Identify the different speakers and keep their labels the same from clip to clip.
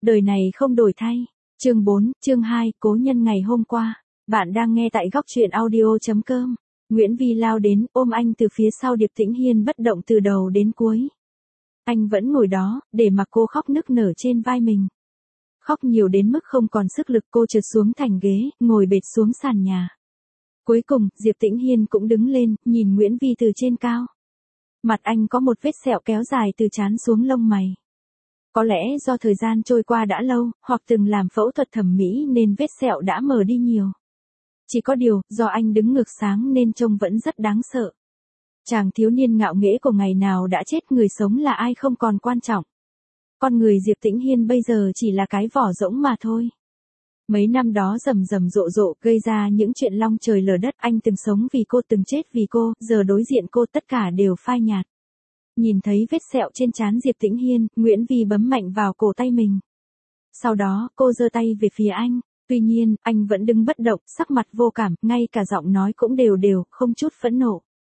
Speaker 1: đời này không đổi thay. Chương 4, chương 2, cố nhân ngày hôm qua. Bạn đang nghe tại góc truyện audio.com. Nguyễn Vi lao đến, ôm anh từ phía sau. Điệp Tĩnh Hiên bất động từ đầu đến cuối. Anh vẫn ngồi đó, để mặc cô khóc nức nở trên vai mình. Khóc nhiều đến mức không còn sức lực, cô trượt xuống thành ghế, ngồi bệt xuống sàn nhà. Cuối cùng, Diệp Tĩnh Hiên cũng đứng lên, nhìn Nguyễn Vi từ trên cao. Mặt anh có một vết sẹo kéo dài từ trán xuống lông mày. Có lẽ do thời gian trôi qua đã lâu, hoặc từng làm phẫu thuật thẩm mỹ nên vết sẹo đã mờ đi nhiều. Chỉ có điều, do anh đứng ngược sáng nên trông vẫn rất đáng sợ. Chàng thiếu niên ngạo nghễ của ngày nào đã chết, người sống là ai không còn quan trọng. Con người Diệp Tĩnh Hiên bây giờ chỉ là cái vỏ rỗng mà thôi. Mấy năm đó rầm rầm rộ rộ gây ra những chuyện long trời lở đất, anh từng sống vì cô, từng chết vì cô, giờ đối diện cô tất cả đều phai nhạt. Nhìn thấy vết sẹo trên trán Diệp Tĩnh Hiên, Nguyễn Vi bấm mạnh vào cổ tay mình. Sau đó, cô giơ tay về phía anh, tuy nhiên, anh vẫn đứng bất động, sắc mặt vô cảm, ngay cả giọng nói cũng đều đều, không chút phẫn nộ.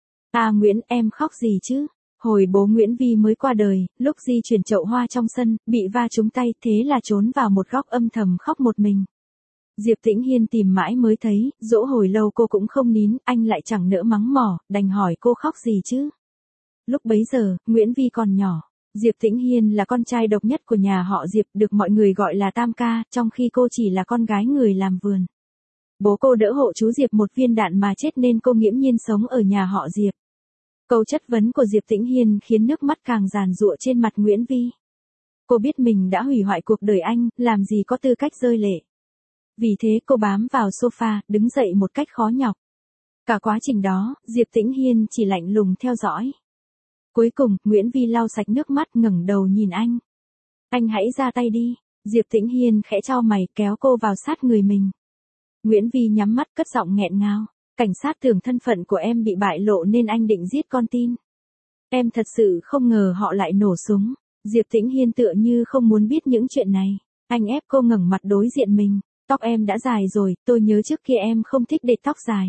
Speaker 1: À Nguyễn, em khóc gì chứ? Hồi bố Nguyễn Vi mới qua đời, lúc di chuyển chậu hoa trong sân, bị va trúng tay, thế là trốn vào một góc âm thầm khóc một mình. Diệp Tĩnh Hiên tìm mãi mới thấy, dỗ hồi lâu cô cũng không nín, anh lại chẳng nỡ mắng mỏ, đành hỏi cô khóc gì chứ? Lúc bấy giờ, Nguyễn Vi còn nhỏ. Diệp Tĩnh Hiên là con trai độc nhất của nhà họ Diệp, được mọi người gọi là Tam Ca, trong khi cô chỉ là con gái người làm vườn. Bố cô đỡ hộ chú Diệp một viên đạn mà chết nên cô nghiễm nhiên sống ở nhà họ Diệp. Câu chất vấn của Diệp Tĩnh Hiên khiến nước mắt càng giàn giụa trên mặt Nguyễn Vi. Cô biết mình đã hủy hoại cuộc đời anh, làm gì có tư cách rơi lệ. Vì thế cô bám vào sofa, đứng dậy một cách khó nhọc. Cả quá trình đó, Diệp Tĩnh Hiên chỉ lạnh lùng theo dõi. Cuối cùng, Nguyễn Vi lau sạch nước mắt, ngẩng đầu nhìn anh. Anh hãy ra tay đi. Diệp Tĩnh Hiên khẽ chau mày, kéo cô vào sát người mình. Nguyễn Vi nhắm mắt, cất giọng nghẹn ngào. Cảnh sát tưởng thân phận của em bị bại lộ nên anh định giết con tin. Em thật sự không ngờ họ lại nổ súng. Diệp Tĩnh Hiên tựa như không muốn biết những chuyện này. Anh ép cô ngẩng mặt đối diện mình. Tóc em đã dài rồi, tôi nhớ trước kia em không thích để tóc dài.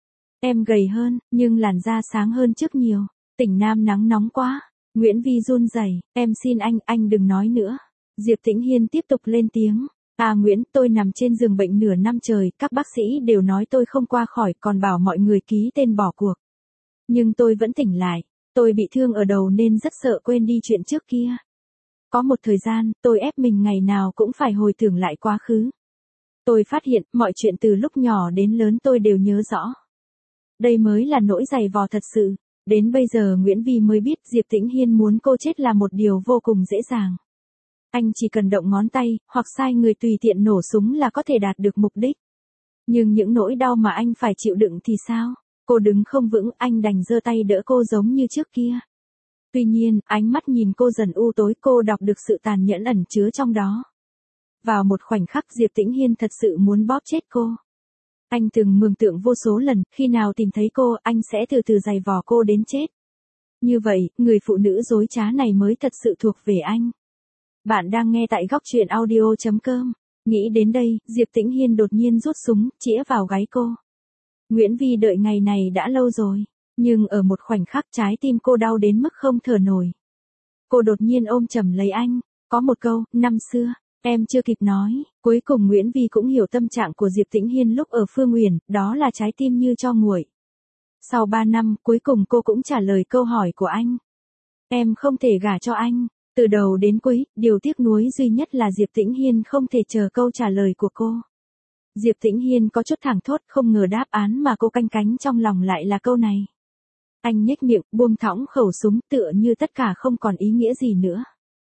Speaker 1: Em gầy hơn, nhưng làn da sáng hơn trước nhiều. Tỉnh Nam nắng nóng quá. Nguyễn Vi run rẩy, em xin anh đừng nói nữa. Diệp Tĩnh Hiên tiếp tục lên tiếng. À Nguyễn, tôi nằm trên giường bệnh nửa năm trời, các bác sĩ đều nói tôi không qua khỏi, còn bảo mọi người ký tên bỏ cuộc. Nhưng tôi vẫn tỉnh lại, tôi bị thương ở đầu nên rất sợ quên đi chuyện trước kia. Có một thời gian, tôi ép mình ngày nào cũng phải hồi tưởng lại quá khứ. Tôi phát hiện, mọi chuyện từ lúc nhỏ đến lớn tôi đều nhớ rõ. Đây mới là nỗi dày vò thật sự. Đến bây giờ Nguyễn Vi mới biết Diệp Tĩnh Hiên muốn cô chết là một điều vô cùng dễ dàng. Anh chỉ cần động ngón tay, hoặc sai người tùy tiện nổ súng là có thể đạt được mục đích. Nhưng những nỗi đau mà anh phải chịu đựng thì sao? Cô đứng không vững, anh đành giơ tay đỡ cô giống như trước kia. Tuy nhiên, ánh mắt nhìn cô dần u tối, cô đọc được sự tàn nhẫn ẩn chứa trong đó. Vào một khoảnh khắc Diệp Tĩnh Hiên thật sự muốn bóp chết cô. Anh từng mường tượng vô số lần, khi nào tìm thấy cô, anh sẽ từ từ giày vò cô đến chết. Như vậy, người phụ nữ dối trá này mới thật sự thuộc về anh. Bạn đang nghe tại góc truyện audio.com. Nghĩ đến đây, Diệp Tĩnh Hiên đột nhiên rút súng, chĩa vào gáy cô. Nguyễn Vi đợi ngày này đã lâu rồi, nhưng ở một khoảnh khắc trái tim cô đau đến mức không thở nổi. Cô đột nhiên ôm chầm lấy anh, có một câu, năm xưa, em chưa kịp nói, cuối cùng Nguyễn Vi cũng hiểu tâm trạng của Diệp Tĩnh Hiên lúc ở Phương Uyển, đó là trái tim như tro nguội. Sau 3 năm, cuối cùng cô cũng trả lời câu hỏi của anh. Em không thể gả cho anh. Từ đầu đến cuối, điều tiếc nuối duy nhất là Diệp Tĩnh Hiên không thể chờ câu trả lời của cô. Diệp Tĩnh Hiên có chút thảng thốt, không ngờ đáp án mà cô canh cánh trong lòng lại là câu này. Anh nhếch miệng, buông thõng khẩu súng, tựa như tất cả không còn ý nghĩa gì nữa.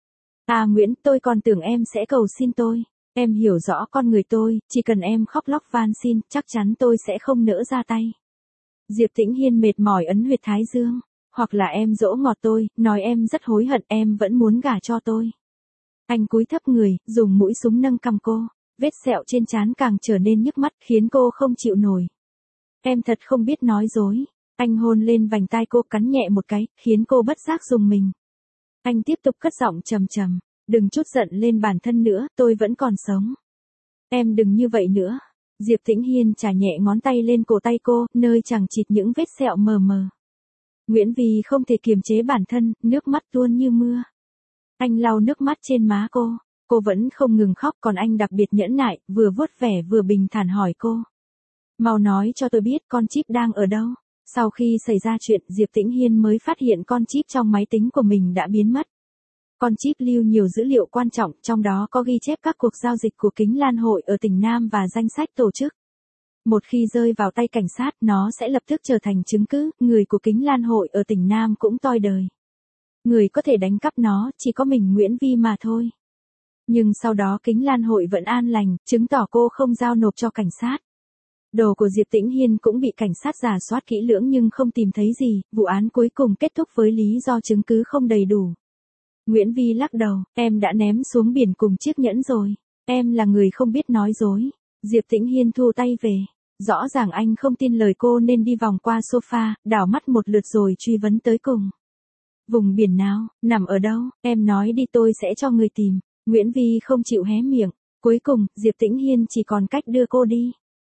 Speaker 1: À Nguyễn, tôi còn tưởng em sẽ cầu xin tôi. Em hiểu rõ con người tôi, chỉ cần em khóc lóc van xin, chắc chắn tôi sẽ không nỡ ra tay. Diệp Tĩnh Hiên mệt mỏi ấn huyệt thái dương. Hoặc là em dỗ ngọt tôi, nói em rất hối hận, em vẫn muốn gả cho tôi. Anh cúi thấp người, dùng mũi súng nâng cằm cô. Vết sẹo trên trán càng trở nên nhức mắt, khiến cô không chịu nổi. Em thật không biết nói dối. Anh hôn lên vành tai cô, cắn nhẹ một cái, khiến cô bất giác rùng mình. Anh tiếp tục cất giọng trầm trầm. Đừng chút giận lên bản thân nữa, tôi vẫn còn sống. Em đừng như vậy nữa. Diệp Tĩnh Hiên chà nhẹ ngón tay lên cổ tay cô, nơi chằng chịt những vết sẹo mờ mờ. Nguyễn Vi không thể kiềm chế bản thân, nước mắt tuôn như mưa. Anh lau nước mắt trên má cô. Cô vẫn không ngừng khóc, còn anh đặc biệt nhẫn nại, vừa vuốt vẻ vừa bình thản hỏi cô. Mau nói cho tôi biết con chip đang ở đâu. Sau khi xảy ra chuyện, Diệp Tĩnh Hiên mới phát hiện con chip trong máy tính của mình đã biến mất. Con chip lưu nhiều dữ liệu quan trọng, trong đó có ghi chép các cuộc giao dịch của Kính Lan Hội ở tỉnh Nam và danh sách tổ chức. Một khi rơi vào tay cảnh sát, nó sẽ lập tức trở thành chứng cứ, người của Kính Lan Hội ở tỉnh Nam cũng toi đời. Người có thể đánh cắp nó, chỉ có mình Nguyễn Vi mà thôi. Nhưng sau đó Kính Lan Hội vẫn an lành, chứng tỏ cô không giao nộp cho cảnh sát. Đồ của Diệp Tĩnh Hiên cũng bị cảnh sát rà soát kỹ lưỡng nhưng không tìm thấy gì, vụ án cuối cùng kết thúc với lý do chứng cứ không đầy đủ. Nguyễn Vi lắc đầu, em đã ném xuống biển cùng chiếc nhẫn rồi. Em là người không biết nói dối. Diệp Tĩnh Hiên thu tay về. Rõ ràng anh không tin lời cô nên đi vòng qua sofa, đảo mắt một lượt rồi truy vấn tới cùng. Vùng biển nào, nằm ở đâu, em nói đi tôi sẽ cho người tìm. Nguyễn Vi không chịu hé miệng. Cuối cùng, Diệp Tĩnh Hiên chỉ còn cách đưa cô đi.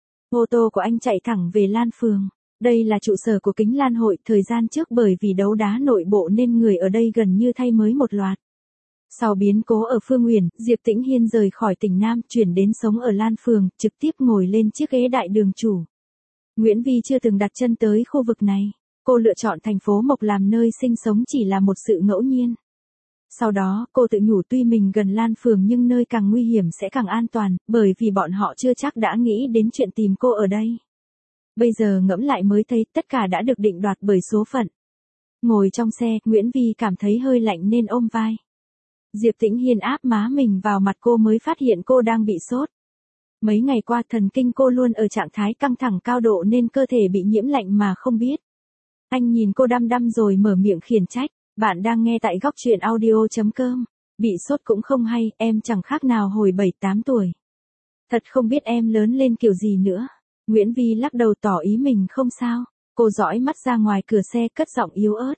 Speaker 1: Ô tô của anh chạy thẳng về Lan Phường. Đây là trụ sở của Kính Lan Hội, thời gian trước bởi vì đấu đá nội bộ nên người ở đây gần như thay mới một loạt. Sau biến cố ở Phương Uyển, Diệp Tĩnh Hiên rời khỏi tỉnh Nam, chuyển đến sống ở Lan Phường, trực tiếp ngồi lên chiếc ghế đại đường chủ. Nguyễn Vi chưa từng đặt chân tới khu vực này. Cô lựa chọn thành phố Mộc làm nơi sinh sống chỉ là một sự ngẫu nhiên. Sau đó, cô tự nhủ tuy mình gần Lan Phường nhưng nơi càng nguy hiểm sẽ càng an toàn, bởi vì bọn họ chưa chắc đã nghĩ đến chuyện tìm cô ở đây. Bây giờ ngẫm lại mới thấy tất cả đã được định đoạt bởi số phận. Ngồi trong xe, Nguyễn Vi cảm thấy hơi lạnh nên ôm vai. Diệp Tĩnh Hiên áp má mình vào mặt cô mới phát hiện cô đang bị sốt. Mấy ngày qua thần kinh cô luôn ở trạng thái căng thẳng cao độ nên cơ thể bị nhiễm lạnh mà không biết. Anh nhìn cô đăm đăm rồi mở miệng khiển trách. Bạn đang nghe tại góc truyện audio.com. Bị sốt cũng không hay, em chẳng khác nào hồi 7-8 tuổi. Thật không biết em lớn lên kiểu gì nữa. Nguyễn Vi lắc đầu tỏ ý mình không sao. Cô dõi mắt ra ngoài cửa xe cất giọng yếu ớt.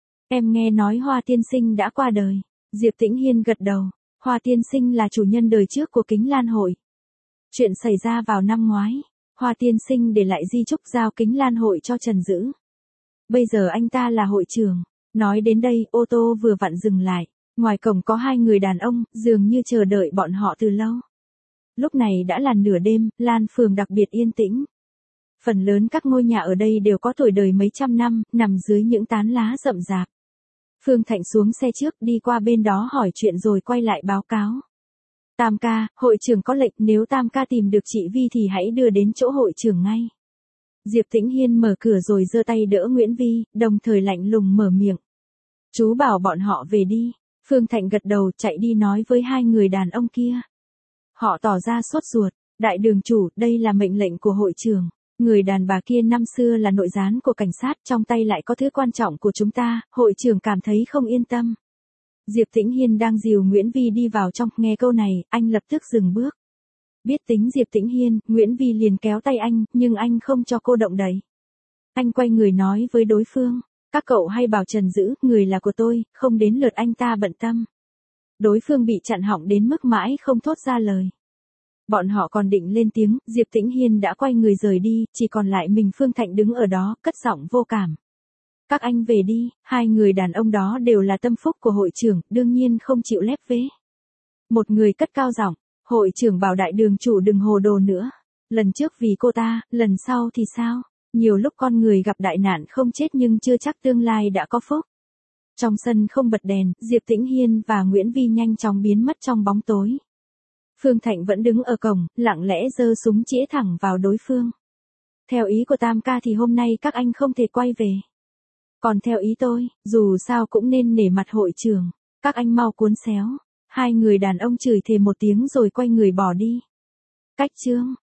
Speaker 1: Em nghe nói Hoa Tiên Sinh đã qua đời. Diệp Tĩnh Hiên gật đầu. Hoa Tiên Sinh là chủ nhân đời trước của Kính Lan Hội. Chuyện xảy ra vào năm ngoái. Hoa Tiên Sinh để lại di chúc giao Kính Lan Hội cho Trần Dữ. Bây giờ anh ta là hội trưởng. Nói đến đây, ô tô vừa vặn dừng lại. Ngoài cổng có hai người đàn ông, dường như chờ đợi bọn họ từ lâu. Lúc này đã là nửa đêm, Lan Phường đặc biệt yên tĩnh. Phần lớn các ngôi nhà ở đây đều có tuổi đời mấy trăm năm, nằm dưới những tán lá rậm rạp. Phương Thạnh xuống xe trước, đi qua bên đó hỏi chuyện rồi quay lại báo cáo. Tam ca, hội trưởng có lệnh nếu Tam ca tìm được chị Vi thì hãy đưa đến chỗ hội trưởng ngay. Diệp Tĩnh Hiên mở cửa rồi giơ tay đỡ Nguyễn Vi, đồng thời lạnh lùng mở miệng. Chú bảo bọn họ về đi. Phương Thạnh gật đầu chạy đi nói với hai người đàn ông kia. Họ tỏ ra sốt ruột. Đại đường chủ, đây là mệnh lệnh của hội trưởng. Người đàn bà kia năm xưa là nội gián của cảnh sát, trong tay lại có thứ quan trọng của chúng ta, hội trưởng cảm thấy không yên tâm. Diệp Tĩnh Hiên đang dìu Nguyễn Vi đi vào trong, nghe câu này, anh lập tức dừng bước. Biết tính Diệp Tĩnh Hiên, Nguyễn Vi liền kéo tay anh, nhưng anh không cho cô động đậy. Anh quay người nói với đối phương, các cậu hay bảo Trần Dữ, người là của tôi, không đến lượt anh ta bận tâm. Đối phương bị chặn họng đến mức mãi không thốt ra lời. Bọn họ còn định lên tiếng, Diệp Tĩnh Hiên đã quay người rời đi, chỉ còn lại mình Phương Thạnh đứng ở đó, cất giọng vô cảm. Các anh về đi, hai người đàn ông đó đều là tâm phúc của hội trưởng, đương nhiên không chịu lép vế. Một người cất cao giọng, hội trưởng bảo đại đường chủ đừng hồ đồ nữa. Lần trước vì cô ta, lần sau thì sao? Nhiều lúc con người gặp đại nạn không chết nhưng chưa chắc tương lai đã có phúc. Trong sân không bật đèn, Diệp Tĩnh Hiên và Nguyễn Vi nhanh chóng biến mất trong bóng tối. Phương Thạnh vẫn đứng ở cổng, lặng lẽ giơ súng chĩa thẳng vào đối phương. Theo ý của Tam ca thì hôm nay các anh không thể quay về. Còn theo ý tôi, dù sao cũng nên nể mặt hội trưởng. Các anh mau cuốn xéo. Hai người đàn ông chửi thề một tiếng rồi quay người bỏ đi. Cách chương